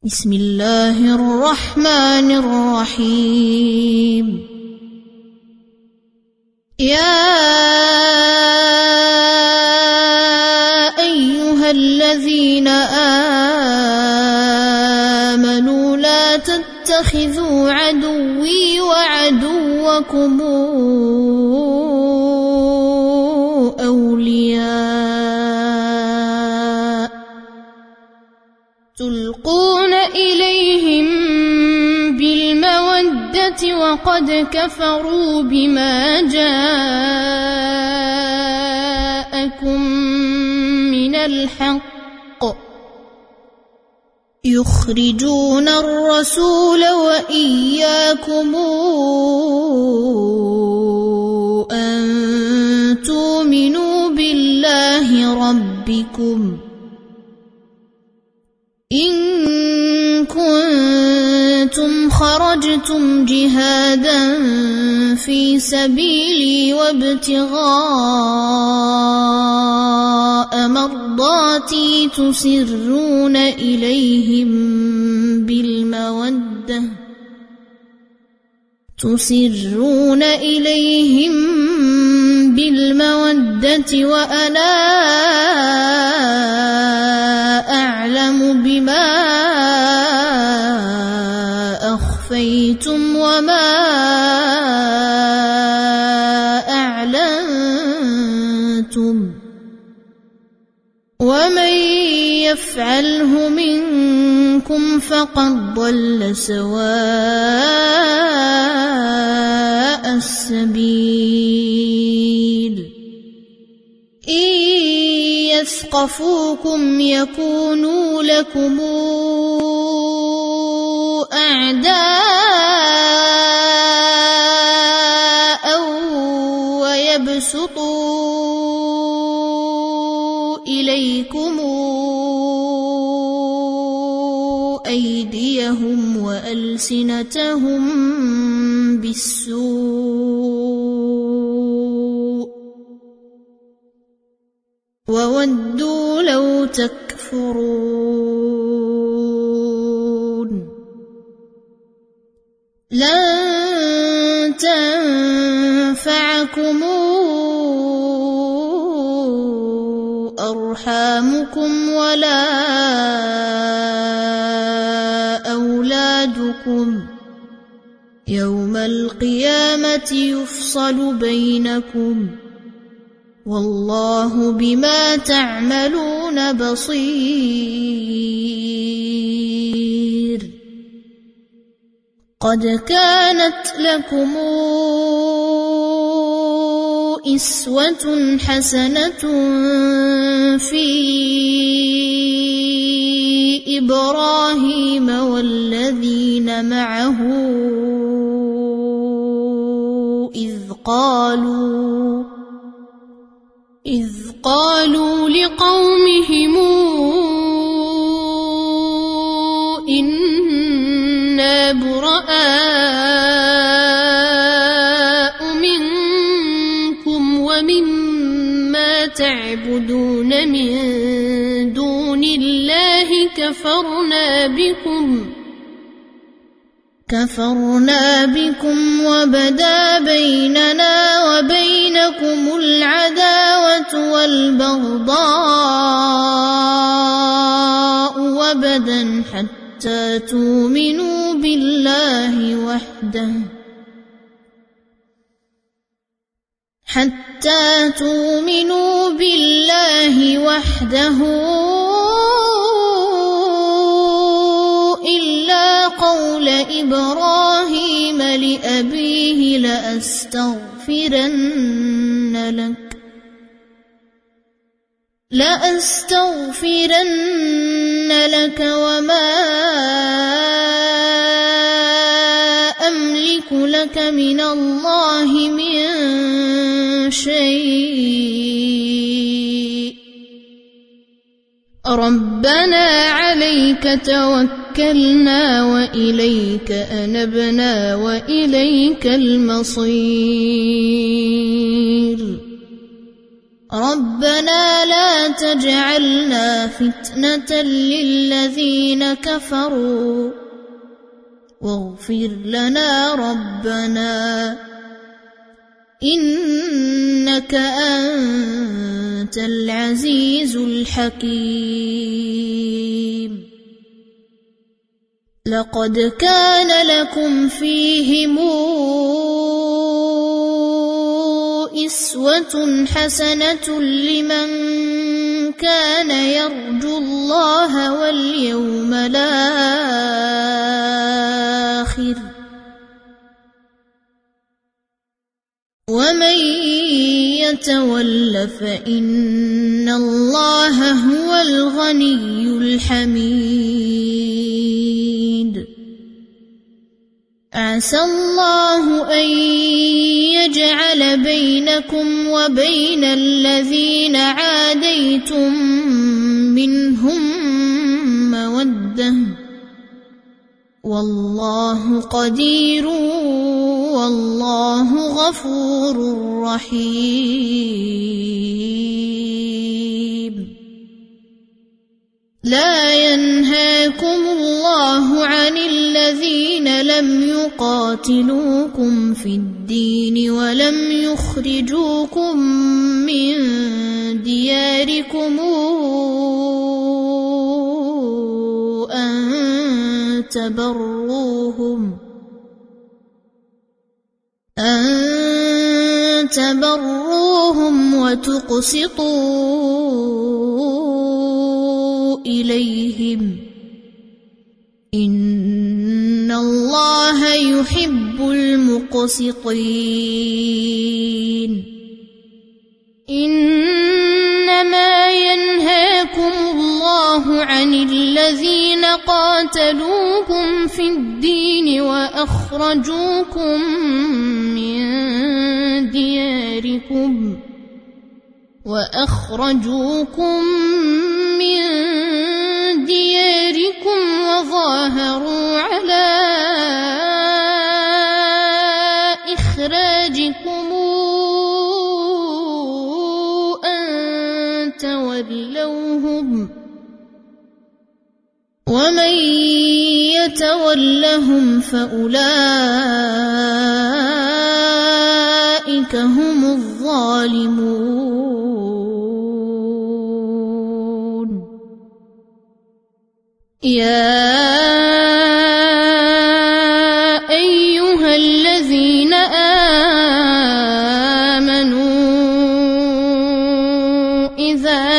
بسم الله الرحمن الرحيم. يا أيها الذين آمنوا لا تتخذوا عدوي وعدوكم أولياء تلقون إليهم بالمودة وقد كفروا بما جاءكم من الحق يخرجون الرسول وإياكم أن تؤمنوا بالله ربكم إن كنتم خرجتم جهادا في سبيلي وابتغاء مرضاتي تسرون إليهم بالمودة وأنا أعلم بما أخفيتم وما أعلنتم ومن يفعله منكم فقد ضل سواء السبيل. إن يثقفوكم يكونوا لكم أعداء ويبسطوا إليكم أيديهم وألسنتهم بالسوء وودوا لو تكفرون. لن تنفعكم أرحامكم ولا أولادكم يوم القيامة يفصل بينكم والله بما تعملون بصير. قد كانت لكم أسوة حسنة في إبراهيم والذين معه إذ قالوا لقومهم إنا براء منكم ومما تعبدون من دون الله كفرنا بكم وبدا بيننا وبينكم العداوة والبغضاء وبدا حتى تؤمنوا بالله وحده إلا قول إبراهيم لأبيه لأستغفرن لك وما أملك لك من الله من شيء ربنا عليك توكلنا وإليك أنبنا وإليك المصير. ربنا لا تجعلنا فتنة للذين كفروا واغفر لنا ربنا إنك أنت العزيز الحكيم لقد كان لكم فيهم أسوة حسنة لمن كان يرجو الله واليوم الآخر ومن يتول فإن الله هو الغني الحميد عسى الله أن يجعل بينكم وبين الذين عاديتم منهم مودة والله قدير والله غفور رحيم لا ينهاكم الله عن الذين لم يقاتلوكم في الدين ولم يخرجوكم من دياركم أن تبروهم وتقسطوا إليهم إن الله يحب المقسطين إنما ينهاكم الله عن الذين قاتلوكم في الدين وأخرجوكم من دياركم وظاهروا على إخراجكم أن تولوهم ومن يتولهم فأولئك هم الظالمون يا أيها الذين آمنوا إذا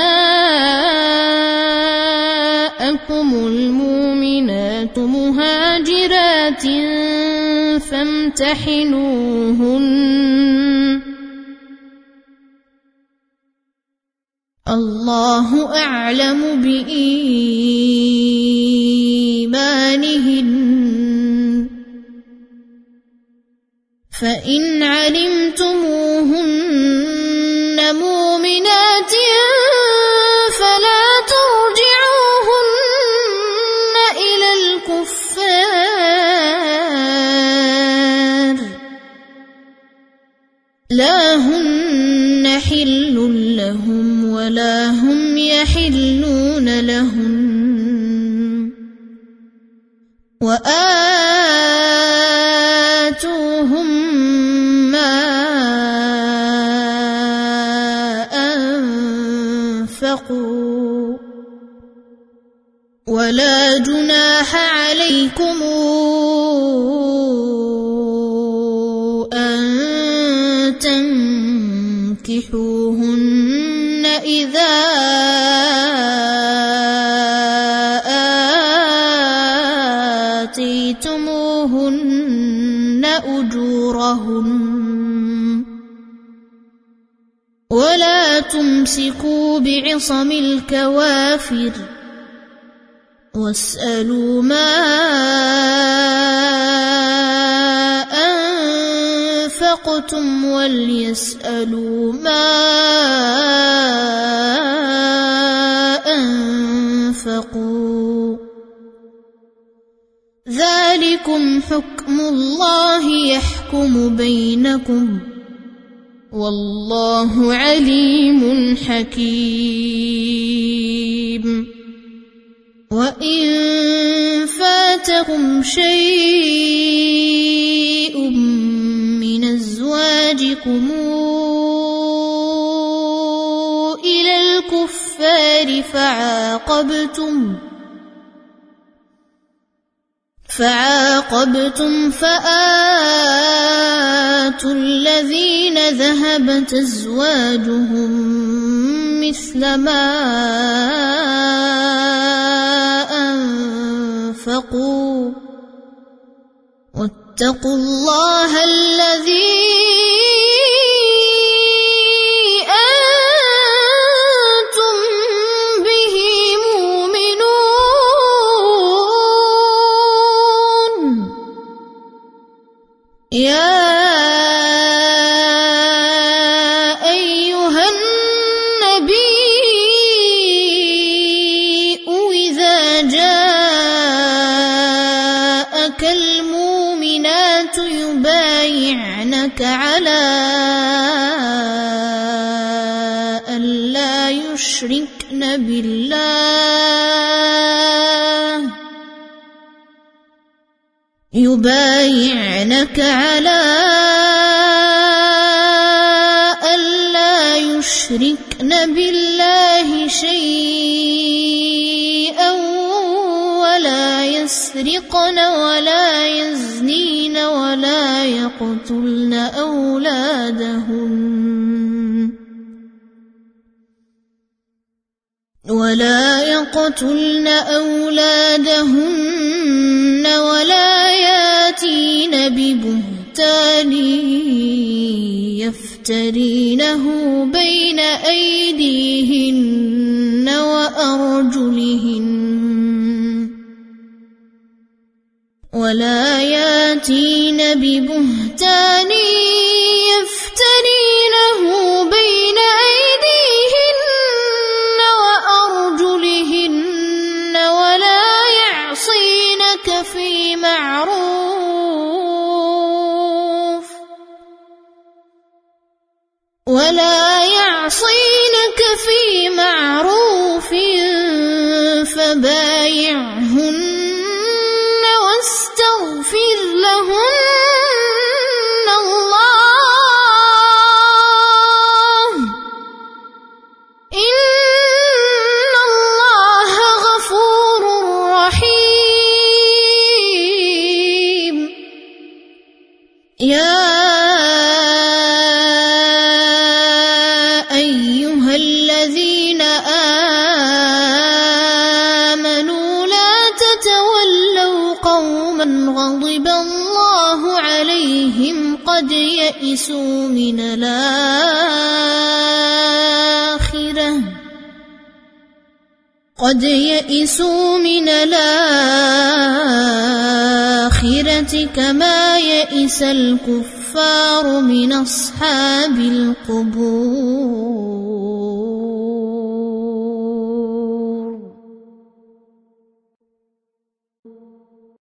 جاءكم المؤمنات مهاجرات فامتحنوهن الله أعلم بإيمانهن فإن علمتموهن مؤمنات فلا ترجعوهن إلى الكفار لا هن حل لهم ولا هم يحلون لهم وآتوهم ما أنفقوا ولا جناح عليكم أن تنكحوهن إذا آتيتموهن أجورهن ولا تمسكوا بعصم الكوافر واسألوا ما أنفقتم وليسألوا ما أنفقوا ذلكم حكم الله يحكم بينكم والله عليم حكيم. وإن فاتكم شيء من أزواجكم إلى الكفار فعاقبتم فآتوا الذين ذهبت أزواجهم مثل ما أنفقوا واتقوا الله الذي أنتم به مؤمنون. يا أيها النبي إذا جاءك المؤمنات يبايعنك على أن لا يشركن بالله شيئا ولا يسرقن ولا يزنين ولا يقتلن أولادهن ولا ياتين ببهتان يفترينه بين أيديهن وأرجلهن ولا يعصينك في معروف فبايعهن واستغفر لهن الله إن الله غفور رحيم. يا أيها الذين آمنوا لا تتولوا قوما غضب الله عليهم قد يئسوا من الآخرة كما يئس الكفار من أصحاب القبور.